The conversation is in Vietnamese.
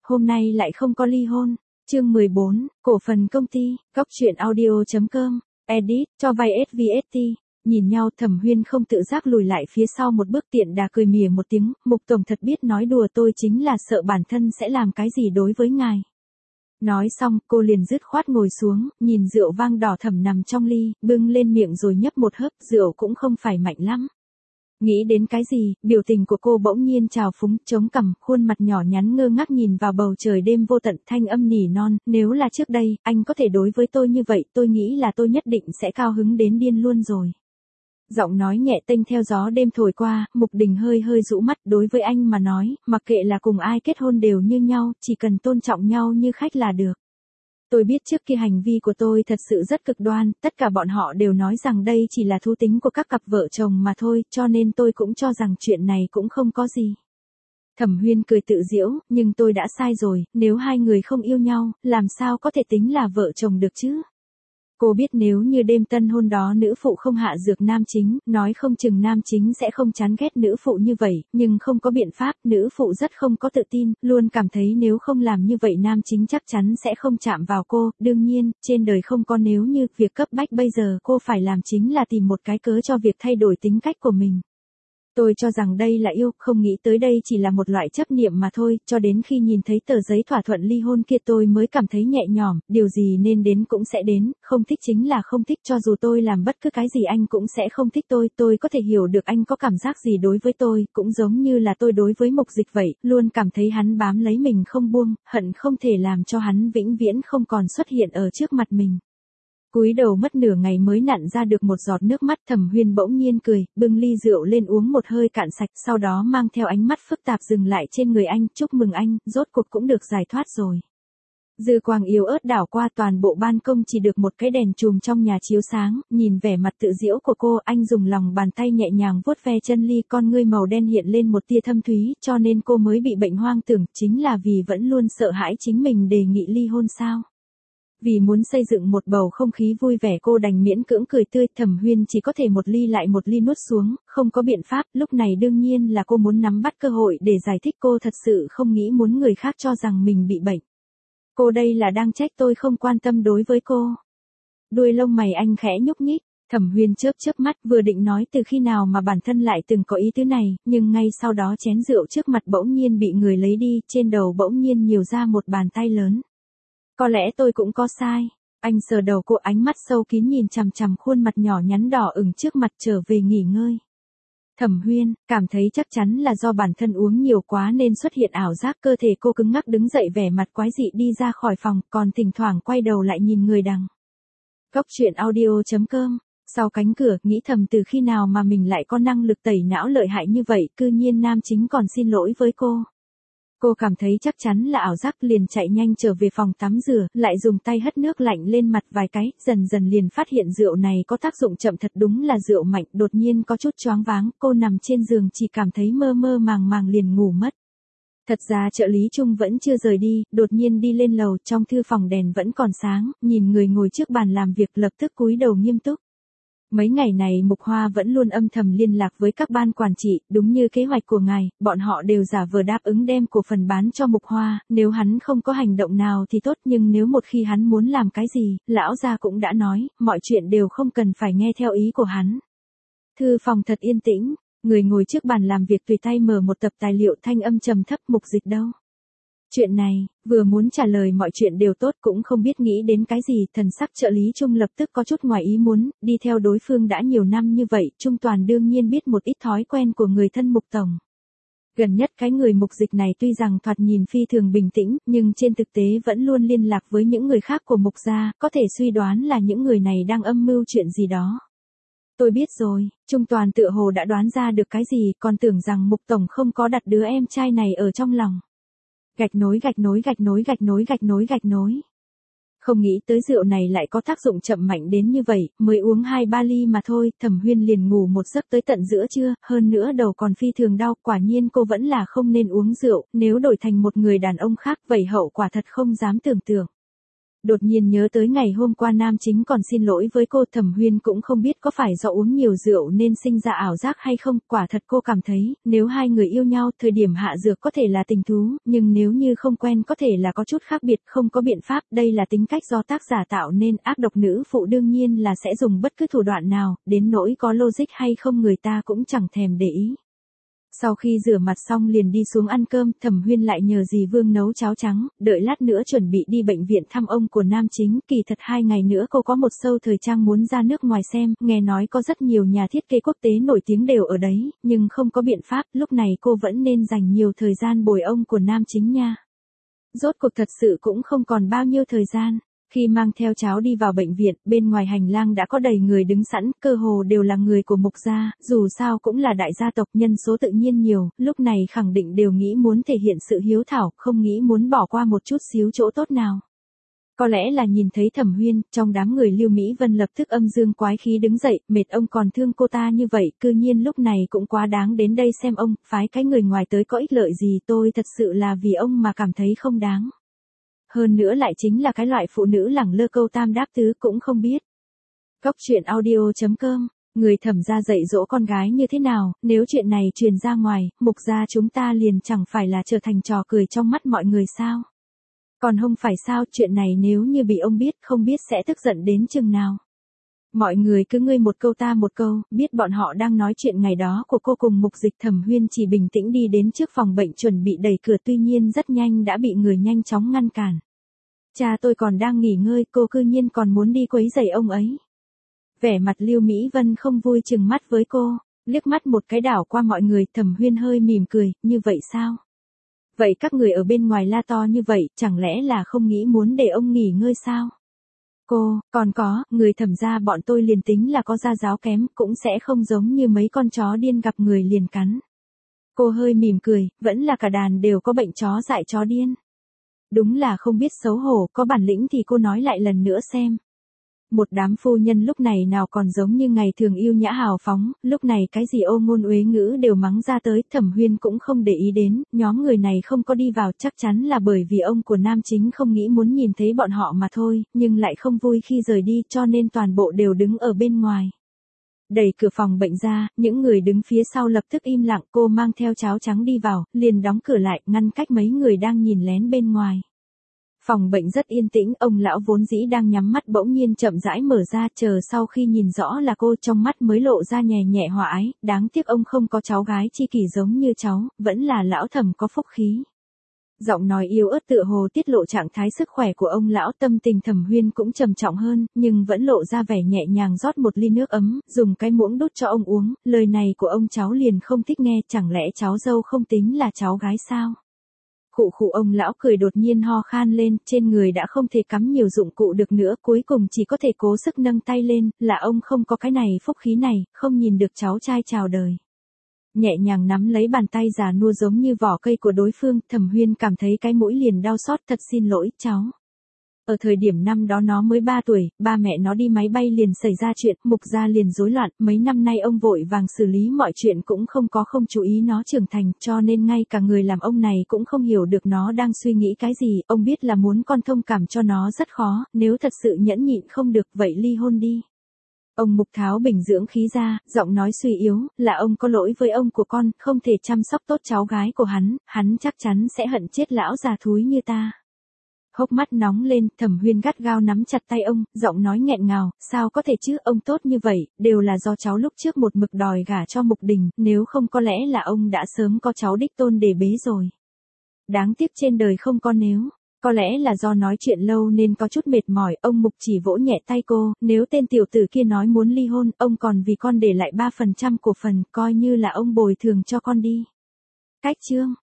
hôm nay lại không có ly hôn. Chương 14, cổ phần công ty, góc truyện audio.com, edit, cho vay SVST. Nhìn nhau Thẩm Huyên không tự giác lùi lại phía sau một bước tiện đà cười mỉa một tiếng, Mục Tổng thật biết nói đùa, tôi chính là sợ bản thân sẽ làm cái gì đối với ngài. Nói xong, cô liền dứt khoát ngồi xuống, nhìn rượu vang đỏ thẫm nằm trong ly, bưng lên miệng rồi nhấp một hớp, rượu cũng không phải mạnh lắm. Nghĩ đến cái gì, biểu tình của cô bỗng nhiên trào phúng, chống cằm, khuôn mặt nhỏ nhắn ngơ ngác nhìn vào bầu trời đêm vô tận, thanh âm nỉ non, nếu là trước đây, anh có thể đối với tôi như vậy, tôi nghĩ là tôi nhất định sẽ cao hứng đến điên luôn rồi. Giọng nói nhẹ tênh theo gió đêm thổi qua, Mục Đình hơi hơi rũ mắt, đối với anh mà nói, mặc kệ là cùng ai kết hôn đều như nhau, chỉ cần tôn trọng nhau như khách là được. Tôi biết trước kia hành vi của tôi thật sự rất cực đoan, tất cả bọn họ đều nói rằng đây chỉ là thú tính của các cặp vợ chồng mà thôi, cho nên tôi cũng cho rằng chuyện này cũng không có gì. Thẩm Huyên cười tự giễu, nhưng tôi đã sai rồi, nếu hai người không yêu nhau, làm sao có thể tính là vợ chồng được chứ? Cô biết nếu như đêm tân hôn đó nữ phụ không hạ dược nam chính, nói không chừng nam chính sẽ không chán ghét nữ phụ như vậy, nhưng không có biện pháp, nữ phụ rất không có tự tin, luôn cảm thấy nếu không làm như vậy nam chính chắc chắn sẽ không chạm vào cô, đương nhiên, trên đời không có nếu như, việc cấp bách bây giờ cô phải làm chính là tìm một cái cớ cho việc thay đổi tính cách của mình. Tôi cho rằng đây là yêu, không nghĩ tới đây chỉ là một loại chấp niệm mà thôi, cho đến khi nhìn thấy tờ giấy thỏa thuận ly hôn kia tôi mới cảm thấy nhẹ nhõm, điều gì nên đến cũng sẽ đến, không thích chính là không thích, cho dù tôi làm bất cứ cái gì anh cũng sẽ không thích tôi có thể hiểu được anh có cảm giác gì đối với tôi, cũng giống như là tôi đối với Mục Dịch vậy, luôn cảm thấy hắn bám lấy mình không buông, hận không thể làm cho hắn vĩnh viễn không còn xuất hiện ở trước mặt mình. Cúi đầu mất nửa ngày mới nặn ra được một giọt nước mắt, Thẩm Huyên bỗng nhiên cười, bưng ly rượu lên uống một hơi cạn sạch, sau đó mang theo ánh mắt phức tạp dừng lại trên người anh, chúc mừng anh, rốt cuộc cũng được giải thoát rồi. Dư quang yếu ớt đảo qua toàn bộ ban công, chỉ được một cái đèn chùm trong nhà chiếu sáng, nhìn vẻ mặt tự giễu của cô, anh dùng lòng bàn tay nhẹ nhàng vuốt ve chân ly, con ngươi màu đen hiện lên một tia thâm thúy, cho nên cô mới bị bệnh hoang tưởng, chính là vì vẫn luôn sợ hãi chính mình đề nghị ly hôn sao? Vì muốn xây dựng một bầu không khí vui vẻ cô đành miễn cưỡng cười tươi, Thẩm Huyên chỉ có thể một ly lại một ly nuốt xuống, không có biện pháp, lúc này đương nhiên là cô muốn nắm bắt cơ hội để giải thích, cô thật sự không nghĩ muốn người khác cho rằng mình bị bệnh. Cô đây là đang trách tôi không quan tâm đối với cô. Đuôi lông mày anh khẽ nhúc nhích, Thẩm Huyên chớp chớp mắt, vừa định nói từ khi nào mà bản thân lại từng có ý tứ này, nhưng ngay sau đó chén rượu trước mặt bỗng nhiên bị người lấy đi, trên đầu bỗng nhiên nhiều ra một bàn tay lớn. Có lẽ tôi cũng có sai. Anh sờ đầu cô, ánh mắt sâu kín nhìn chằm chằm khuôn mặt nhỏ nhắn đỏ ửng trước mặt, trở về nghỉ ngơi. Thẩm Huyên, cảm thấy chắc chắn là do bản thân uống nhiều quá nên xuất hiện ảo giác, cơ thể cô cứng ngắc đứng dậy vẻ mặt quái dị đi ra khỏi phòng, còn thỉnh thoảng quay đầu lại nhìn người đằng. Góc truyện audio.com, sau cánh cửa, nghĩ thầm từ khi nào mà mình lại có năng lực tẩy não lợi hại như vậy, cư nhiên nam chính còn xin lỗi với cô. Cô cảm thấy chắc chắn là ảo giác, liền chạy nhanh trở về phòng tắm rửa, lại dùng tay hất nước lạnh lên mặt vài cái, dần dần liền phát hiện rượu này có tác dụng chậm, thật đúng là rượu mạnh, đột nhiên có chút choáng váng, cô nằm trên giường chỉ cảm thấy mơ mơ màng màng liền ngủ mất. Thật ra trợ lý Trung vẫn chưa rời đi, đột nhiên đi lên lầu, trong thư phòng đèn vẫn còn sáng, nhìn người ngồi trước bàn làm việc lập tức cúi đầu nghiêm túc. Mấy ngày này Mục Hoa vẫn luôn âm thầm liên lạc với các ban quản trị, đúng như kế hoạch của ngài, bọn họ đều giả vờ đáp ứng đem cổ phần bán cho Mục Hoa, nếu hắn không có hành động nào thì tốt, nhưng nếu một khi hắn muốn làm cái gì, lão gia cũng đã nói, mọi chuyện đều không cần phải nghe theo ý của hắn. Thư phòng thật yên tĩnh, người ngồi trước bàn làm việc tùy tay mở một tập tài liệu, thanh âm trầm thấp, Mục Dịch đâu? Chuyện này, vừa muốn trả lời mọi chuyện đều tốt cũng không biết nghĩ đến cái gì, thần sắc trợ lý Trung lập tức có chút ngoài ý muốn, đi theo đối phương đã nhiều năm như vậy, Trung Toàn đương nhiên biết một ít thói quen của người thân Mục Tổng. Gần nhất cái người Mục Dịch này tuy rằng thoạt nhìn phi thường bình tĩnh, nhưng trên thực tế vẫn luôn liên lạc với những người khác của Mục gia, có thể suy đoán là những người này đang âm mưu chuyện gì đó. Tôi biết rồi, Trung Toàn tựa hồ đã đoán ra được cái gì, còn tưởng rằng Mục Tổng không có đặt đứa em trai này ở trong lòng. Gạch nối gạch nối gạch nối gạch nối gạch nối gạch nối. Không nghĩ tới rượu này lại có tác dụng chậm mạnh đến như vậy, mới uống 2-3 ly mà thôi, Thẩm Huyên liền ngủ một giấc tới tận giữa trưa, hơn nữa đầu còn phi thường đau, quả nhiên cô vẫn là không nên uống rượu, nếu đổi thành một người đàn ông khác vậy hậu quả thật không dám tưởng tượng. Đột nhiên nhớ tới ngày hôm qua Nam Chính còn xin lỗi với cô, Thẩm Huyên cũng không biết có phải do uống nhiều rượu nên sinh ra ảo giác hay không, quả thật cô cảm thấy, nếu hai người yêu nhau, thời điểm hạ dược có thể là tình thú, nhưng nếu như không quen có thể là có chút khác biệt, không có biện pháp, đây là tính cách do tác giả tạo nên, ác độc nữ phụ đương nhiên là sẽ dùng bất cứ thủ đoạn nào, đến nỗi có logic hay không người ta cũng chẳng thèm để ý. Sau khi rửa mặt xong liền đi xuống ăn cơm, Thẩm Huyên lại nhờ dì Vương nấu cháo trắng, đợi lát nữa chuẩn bị đi bệnh viện thăm ông của Nam Chính, kỳ thật 2 ngày nữa cô có một show thời trang muốn ra nước ngoài xem, nghe nói có rất nhiều nhà thiết kế quốc tế nổi tiếng đều ở đấy, nhưng không có biện pháp, lúc này cô vẫn nên dành nhiều thời gian bồi ông của Nam Chính nha. Rốt cuộc thật sự cũng không còn bao nhiêu thời gian. Khi mang theo cháu đi vào bệnh viện, bên ngoài hành lang đã có đầy người đứng sẵn, cơ hồ đều là người của Mục gia, dù sao cũng là đại gia tộc, nhân số tự nhiên nhiều, lúc này khẳng định đều nghĩ muốn thể hiện sự hiếu thảo, không nghĩ muốn bỏ qua một chút xíu chỗ tốt nào. Có lẽ là nhìn thấy Thẩm Huyên, trong đám người Lưu Mỹ Vân lập tức âm dương quái khí đứng dậy, mệt ông còn thương cô ta như vậy, cư nhiên lúc này cũng quá đáng đến đây xem ông, phái cái người ngoài tới có ích lợi gì, tôi thật sự là vì ông mà cảm thấy không đáng. Hơn nữa lại chính là cái loại phụ nữ lẳng lơ câu tam đáp tứ cũng không biết. Cóc truyện audio.com, người Thẩm gia dạy dỗ con gái như thế nào, nếu chuyện này truyền ra ngoài, Mục gia chúng ta liền chẳng phải là trở thành trò cười trong mắt mọi người sao? Còn không phải sao, chuyện này nếu như bị ông biết không biết sẽ tức giận đến chừng nào. Mọi người cứ ngươi một câu ta một câu, biết bọn họ đang nói chuyện ngày đó của cô cùng Mục Dịch. Thẩm Huyên chỉ bình tĩnh đi đến trước phòng bệnh chuẩn bị đẩy cửa, tuy nhiên rất nhanh đã bị người nhanh chóng ngăn cản. Cha tôi còn đang nghỉ ngơi, cô cư nhiên còn muốn đi quấy rầy ông ấy. Vẻ mặt Lưu Mỹ Vân không vui chừng mắt với cô, liếc mắt một cái đảo qua mọi người, Thẩm Huyên hơi mỉm cười, như vậy sao? Vậy các người ở bên ngoài la to như vậy, chẳng lẽ là không nghĩ muốn để ông nghỉ ngơi sao? Cô, còn có, người Thẩm gia bọn tôi liền tính là có gia giáo kém, cũng sẽ không giống như mấy con chó điên gặp người liền cắn. Cô hơi mỉm cười, vẫn là cả đàn đều có bệnh chó dại chó điên. Đúng là không biết xấu hổ, có bản lĩnh thì cô nói lại lần nữa xem. Một đám phu nhân lúc này nào còn giống như ngày thường yêu nhã hào phóng, lúc này cái gì ô ngôn uế ngữ đều mắng ra tới, Thẩm Huyên cũng không để ý đến, nhóm người này không có đi vào chắc chắn là bởi vì ông của Nam Chính không nghĩ muốn nhìn thấy bọn họ mà thôi, nhưng lại không vui khi rời đi cho nên toàn bộ đều đứng ở bên ngoài. Đẩy cửa phòng bệnh ra, những người đứng phía sau lập tức im lặng, cô mang theo cháo trắng đi vào, liền đóng cửa lại, ngăn cách mấy người đang nhìn lén bên ngoài. Phòng bệnh rất yên tĩnh, ông lão vốn dĩ đang nhắm mắt bỗng nhiên chậm rãi mở ra, chờ sau khi nhìn rõ là cô trong mắt mới lộ ra nhẹ nhẹ hòa ái, đáng tiếc ông không có cháu gái chi kỷ giống như cháu, vẫn là lão Thẩm có phúc khí. Giọng nói yếu ớt tựa hồ tiết lộ trạng thái sức khỏe của ông lão, tâm tình Thẩm Huyên cũng trầm trọng hơn, nhưng vẫn lộ ra vẻ nhẹ nhàng rót một ly nước ấm, dùng cái muỗng đút cho ông uống, lời này của ông cháu liền không thích nghe, chẳng lẽ cháu dâu không tính là cháu gái sao? Khụ khụ, ông lão cười đột nhiên ho khan lên, trên người đã không thể cắm nhiều dụng cụ được nữa, cuối cùng chỉ có thể cố sức nâng tay lên, là ông không có cái này phúc khí này, không nhìn được cháu trai chào đời. Nhẹ nhàng nắm lấy bàn tay già nua giống như vỏ cây của đối phương, Thẩm Huyên cảm thấy cái mũi liền đau xót, thật xin lỗi, cháu. Ở thời điểm năm đó nó mới 3 tuổi, ba mẹ nó đi máy bay liền xảy ra chuyện, Mục gia liền rối loạn, mấy năm nay ông vội vàng xử lý mọi chuyện cũng không chú ý nó trưởng thành, cho nên ngay cả người làm ông này cũng không hiểu được nó đang suy nghĩ cái gì, ông biết là muốn con thông cảm cho nó rất khó, nếu thật sự nhẫn nhịn không được vậy ly hôn đi. Ông Mục tháo bình dưỡng khí ra, giọng nói suy yếu, là ông có lỗi với ông của con, không thể chăm sóc tốt cháu gái của hắn chắc chắn sẽ hận chết lão già thúi như ta. Hốc mắt nóng lên, Thẩm Huyên gắt gao nắm chặt tay ông, giọng nói nghẹn ngào, sao có thể chứ, ông tốt như vậy, đều là do cháu lúc trước một mực đòi gả cho Mục Đình, nếu không có lẽ là ông đã sớm có cháu đích tôn để bế rồi. Đáng tiếc trên đời không có nếu, có lẽ là do nói chuyện lâu nên có chút mệt mỏi, ông Mục chỉ vỗ nhẹ tay cô, nếu tên tiểu tử kia nói muốn ly hôn, ông còn vì con để lại 3% cổ phần, coi như là ông bồi thường cho con đi. Cách chương